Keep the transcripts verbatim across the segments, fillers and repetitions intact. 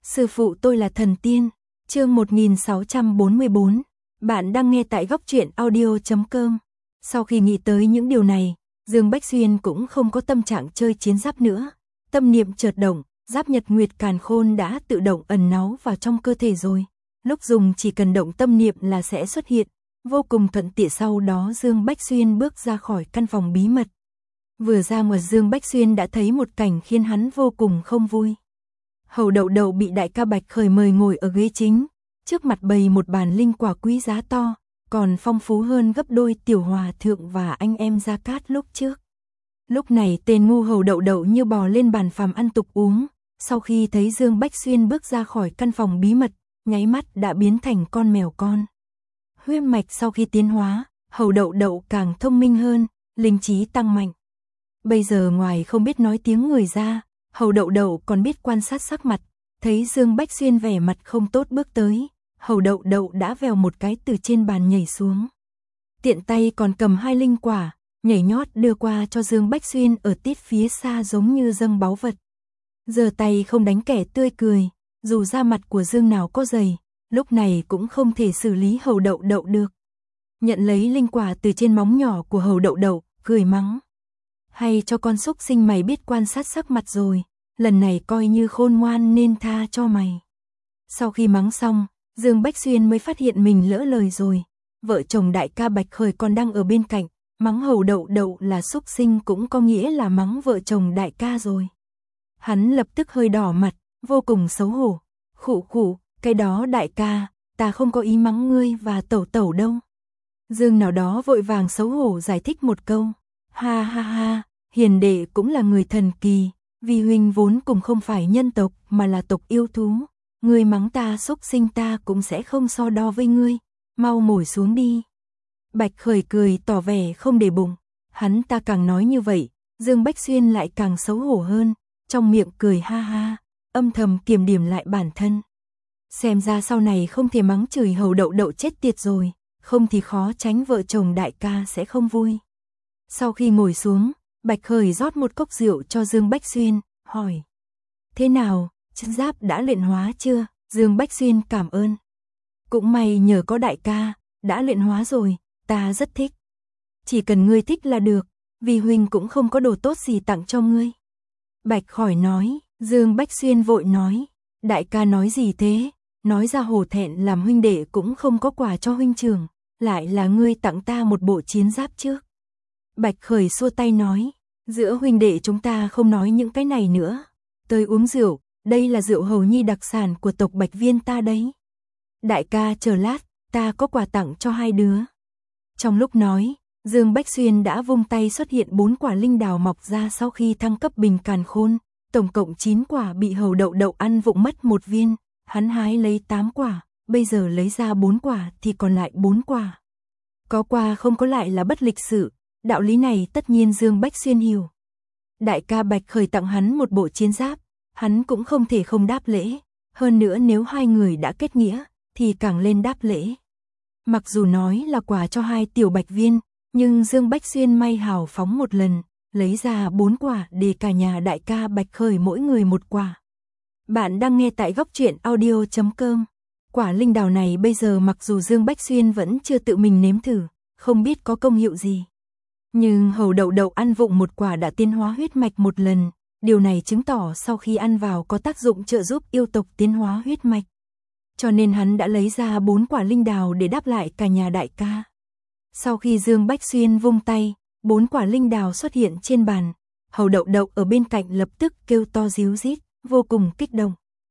Sư phụ tôi là thần tiên. Chương một nghìn sáu trăm bốn mươi bốn. Bạn đang nghe tại góc truyện audio chấm com. Sau khi nghĩ tới những điều này, Dương Bách Xuyên cũng không có tâm trạng chơi chiến giáp nữa. Tâm niệm chợt động, giáp Nhật Nguyệt Càn Khôn đã tự động ẩn náu vào trong cơ thể rồi. Lúc dùng chỉ cần động tâm niệm là sẽ xuất hiện, vô cùng thuận tiện. Sau đó Dương Bách Xuyên bước ra khỏi căn phòng bí mật. Vừa ra ngoài, Dương Bách Xuyên đã thấy một cảnh khiến hắn vô cùng không vui. Hầu Đậu Đậu bị đại ca Bạch Khởi mời ngồi ở ghế chính, trước mặt bày một bàn linh quả quý giá to, còn phong phú hơn gấp đôi Tiểu Hòa Thượng và anh em Gia Cát lúc trước. Lúc này tên ngu Hầu Đậu Đậu như bò lên bàn phàm ăn tục uống, sau khi thấy Dương Bách Xuyên bước ra khỏi căn phòng bí mật, nháy mắt đã biến thành con mèo con. Huyết mạch sau khi tiến hóa, Hầu Đậu Đậu càng thông minh hơn, linh trí tăng mạnh. Bây giờ ngoài không biết nói tiếng người ra, Hầu Đậu Đậu còn biết quan sát sắc mặt, thấy Dương Bách Xuyên vẻ mặt không tốt bước tới, Hầu Đậu Đậu đã vèo một cái từ trên bàn nhảy xuống. Tiện tay còn cầm hai linh quả, nhảy nhót đưa qua cho Dương Bách Xuyên ở tít phía xa giống như dâng báu vật. Giơ tay không đánh kẻ tươi cười, dù da mặt của Dương nào có dày, lúc này cũng không thể xử lý Hầu Đậu Đậu được. Nhận lấy linh quả từ trên móng nhỏ của Hầu Đậu Đậu, cười mắng. Hay cho con súc sinh mày biết quan sát sắc mặt rồi, lần này coi như khôn ngoan nên tha cho mày. Sau khi mắng xong, Dương Bách Xuyên mới phát hiện mình lỡ lời rồi. Vợ chồng đại ca Bạch Khởi còn đang ở bên cạnh, mắng Hầu Đậu Đậu là súc sinh cũng có nghĩa là mắng vợ chồng đại ca rồi. Hắn lập tức hơi đỏ mặt, vô cùng xấu hổ. Khụ khụ, cái đó đại ca, ta không có ý mắng ngươi và tẩu tẩu đâu. Dương nào đó vội vàng xấu hổ giải thích một câu. Ha ha ha, hiền đệ cũng là người thần kỳ, vì huynh vốn cùng không phải nhân tộc mà là tộc yêu thú. Ngươi mắng ta xúc sinh ta cũng sẽ không so đo với ngươi, mau ngồi xuống đi. Bạch Khởi cười tỏ vẻ không để bụng, hắn ta càng nói như vậy, Dương Bách Xuyên lại càng xấu hổ hơn, trong miệng cười ha ha, âm thầm kiềm điểm lại bản thân. Xem ra sau này không thể mắng chửi Hầu Đậu Đậu chết tiệt rồi, không thì khó tránh vợ chồng đại ca sẽ không vui. Sau khi ngồi xuống, Bạch Khởi rót một cốc rượu cho Dương Bách Xuyên, hỏi. Thế nào, chân giáp đã luyện hóa chưa? Dương Bách Xuyên cảm ơn. Cũng may nhờ có đại ca, đã luyện hóa rồi, ta rất thích. Chỉ cần ngươi thích là được, vì huynh cũng không có đồ tốt gì tặng cho ngươi. Bạch Khởi nói, Dương Bách Xuyên vội nói. Đại ca nói gì thế? Nói ra hổ thẹn làm huynh đệ cũng không có quà cho huynh trưởng, lại là ngươi tặng ta một bộ chiến giáp trước. Bạch Khởi xua tay nói, giữa huynh đệ chúng ta không nói những cái này nữa. Tới uống rượu, đây là rượu hầu nhi đặc sản của tộc Bạch Viên ta đấy. Đại ca chờ lát, ta có quà tặng cho hai đứa. Trong lúc nói, Dương Bách Xuyên đã vung tay xuất hiện bốn quả linh đào mọc ra sau khi thăng cấp bình càn khôn. Tổng cộng chín quả bị Hầu Đậu Đậu ăn vụng mất một viên, hắn hái lấy tám quả, bây giờ lấy ra bốn quả thì còn lại bốn quả. Có qua không có lại là bất lịch sự. Đạo lý này tất nhiên Dương Bách Xuyên hiểu. Đại ca Bạch Khởi tặng hắn một bộ chiến giáp, hắn cũng không thể không đáp lễ. Hơn nữa nếu hai người đã kết nghĩa, thì càng lên đáp lễ. Mặc dù nói là quà cho hai tiểu Bạch Viên, nhưng Dương Bách Xuyên may hào phóng một lần, lấy ra bốn quả để cả nhà đại ca Bạch Khởi mỗi người một quả. Bạn đang nghe tại góc truyện audio chấm com. Quả linh đào này bây giờ mặc dù Dương Bách Xuyên vẫn chưa tự mình nếm thử, không biết có công hiệu gì. Nhưng Hầu Đậu Đậu ăn vụng một quả đã tiến hóa huyết mạch một lần, điều này chứng tỏ sau khi ăn vào có tác dụng trợ giúp yêu tộc tiến hóa huyết mạch. Cho nên hắn đã lấy ra bốn quả linh đào để đáp lại cả nhà đại ca. Sau khi Dương Bách Xuyên vung tay, bốn quả linh đào xuất hiện trên bàn, Hầu Đậu Đậu ở bên cạnh lập tức kêu to ríu rít, vô cùng kích động.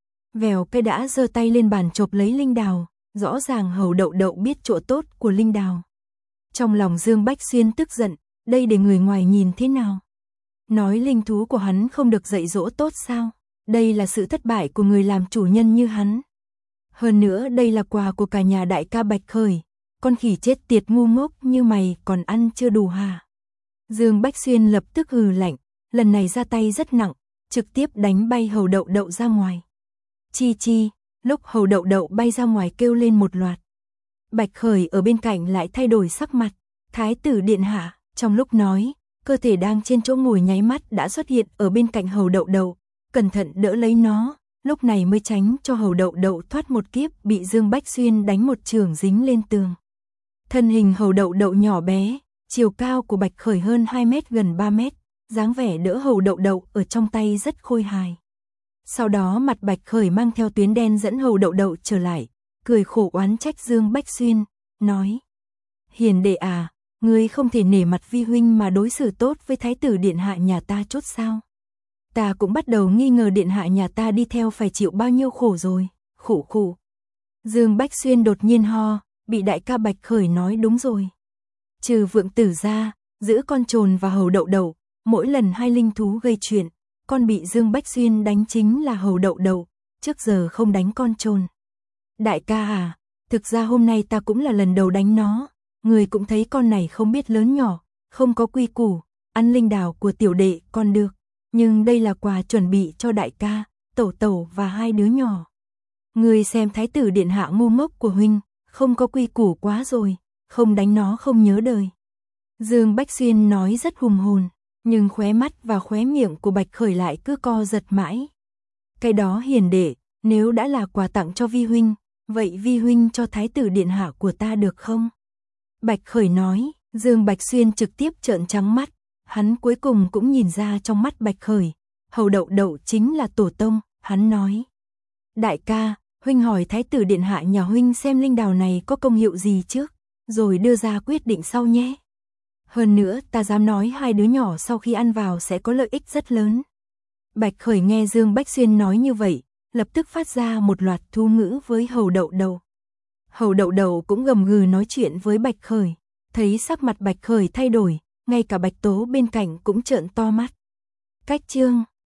Vèo cái đã giơ tay lên bàn chộp lấy linh đào, rõ ràng Hầu Đậu Đậu biết chỗ tốt của linh đào. Trong lòng Dương Bách Xuyên tức giận, đây để người ngoài nhìn thế nào? Nói linh thú của hắn không được dạy dỗ tốt sao? Đây là sự thất bại của người làm chủ nhân như hắn. Hơn nữa đây là quà của cả nhà đại ca Bạch Khởi, con khỉ chết tiệt ngu ngốc như mày còn ăn chưa đủ hả? Dương Bách Xuyên lập tức hừ lạnh, lần này ra tay rất nặng, trực tiếp đánh bay Hầu Đậu Đậu ra ngoài. Chi chi, lúc Hầu Đậu Đậu bay ra ngoài kêu lên một loạt. Bạch Khởi ở bên cạnh lại thay đổi sắc mặt, Thái tử điện hạ. Trong lúc nói, cơ thể đang trên chỗ ngồi nháy mắt đã xuất hiện ở bên cạnh Hầu Đậu Đậu, cẩn thận đỡ lấy nó, lúc này mới tránh cho Hầu Đậu Đậu thoát một kiếp bị Dương Bách Xuyên đánh một chưởng dính lên tường. Thân hình Hầu Đậu Đậu nhỏ bé, chiều cao của Bạch Khởi hơn hai mét gần ba mét, dáng vẻ đỡ Hầu Đậu Đậu ở trong tay rất khôi hài. Sau đó mặt Bạch Khởi mang theo tuyến đen dẫn Hầu Đậu Đậu trở lại, cười khổ oán trách Dương Bách Xuyên, nói: Hiền đệ à, ngươi không thể nể mặt vi huynh mà đối xử tốt với thái tử điện hạ nhà ta chốt sao? Ta cũng bắt đầu nghi ngờ điện hạ nhà ta đi theo phải chịu bao nhiêu khổ rồi, khổ khổ. Dương Bách Xuyên đột nhiên ho, bị đại ca Bạch Khởi nói đúng rồi. Trừ Vượng Tử ra, giữ con trồn và Hầu Đậu Đậu, mỗi lần hai linh thú gây chuyện, con bị Dương Bách Xuyên đánh chính là Hầu Đậu Đậu, trước giờ không đánh con trồn. Đại ca à, thực ra hôm nay ta cũng là lần đầu đánh nó, người cũng thấy con này không biết lớn nhỏ, không có quy củ, ăn linh đào của tiểu đệ còn được, nhưng đây là quà chuẩn bị cho đại ca, tẩu tẩu và hai đứa nhỏ. Người xem thái tử điện hạ ngu ngốc của huynh, không có quy củ quá rồi, không đánh nó không nhớ đời. Dương Bách Xuyên nói rất hùng hồn, nhưng khóe mắt và khóe miệng của Bạch Khởi lại cứ co giật mãi. Cái đó hiền đệ, nếu đã là quà tặng cho vi huynh, vậy vi huynh cho thái tử điện hạ của ta được không? Bạch Khởi nói. Dương Bách Xuyên trực tiếp trợn trắng mắt, hắn cuối cùng cũng nhìn ra trong mắt Bạch Khởi, Hầu Đậu Đậu chính là tổ tông, hắn nói: Đại ca, huynh hỏi thái tử điện hạ nhà huynh xem linh đào này có công hiệu gì trước, rồi đưa ra quyết định sau nhé. Hơn nữa ta dám nói hai đứa nhỏ sau khi ăn vào sẽ có lợi ích rất lớn. Bạch Khởi nghe Dương Bách Xuyên nói như vậy, lập tức phát ra một loạt thu ngữ với Hầu Đậu Đậu. Hầu Đậu Đậu cũng gầm gừ nói chuyện với Bạch Khởi, thấy sắc mặt Bạch Khởi thay đổi, ngay cả Bạch Tố bên cạnh cũng trợn to mắt. Cách chương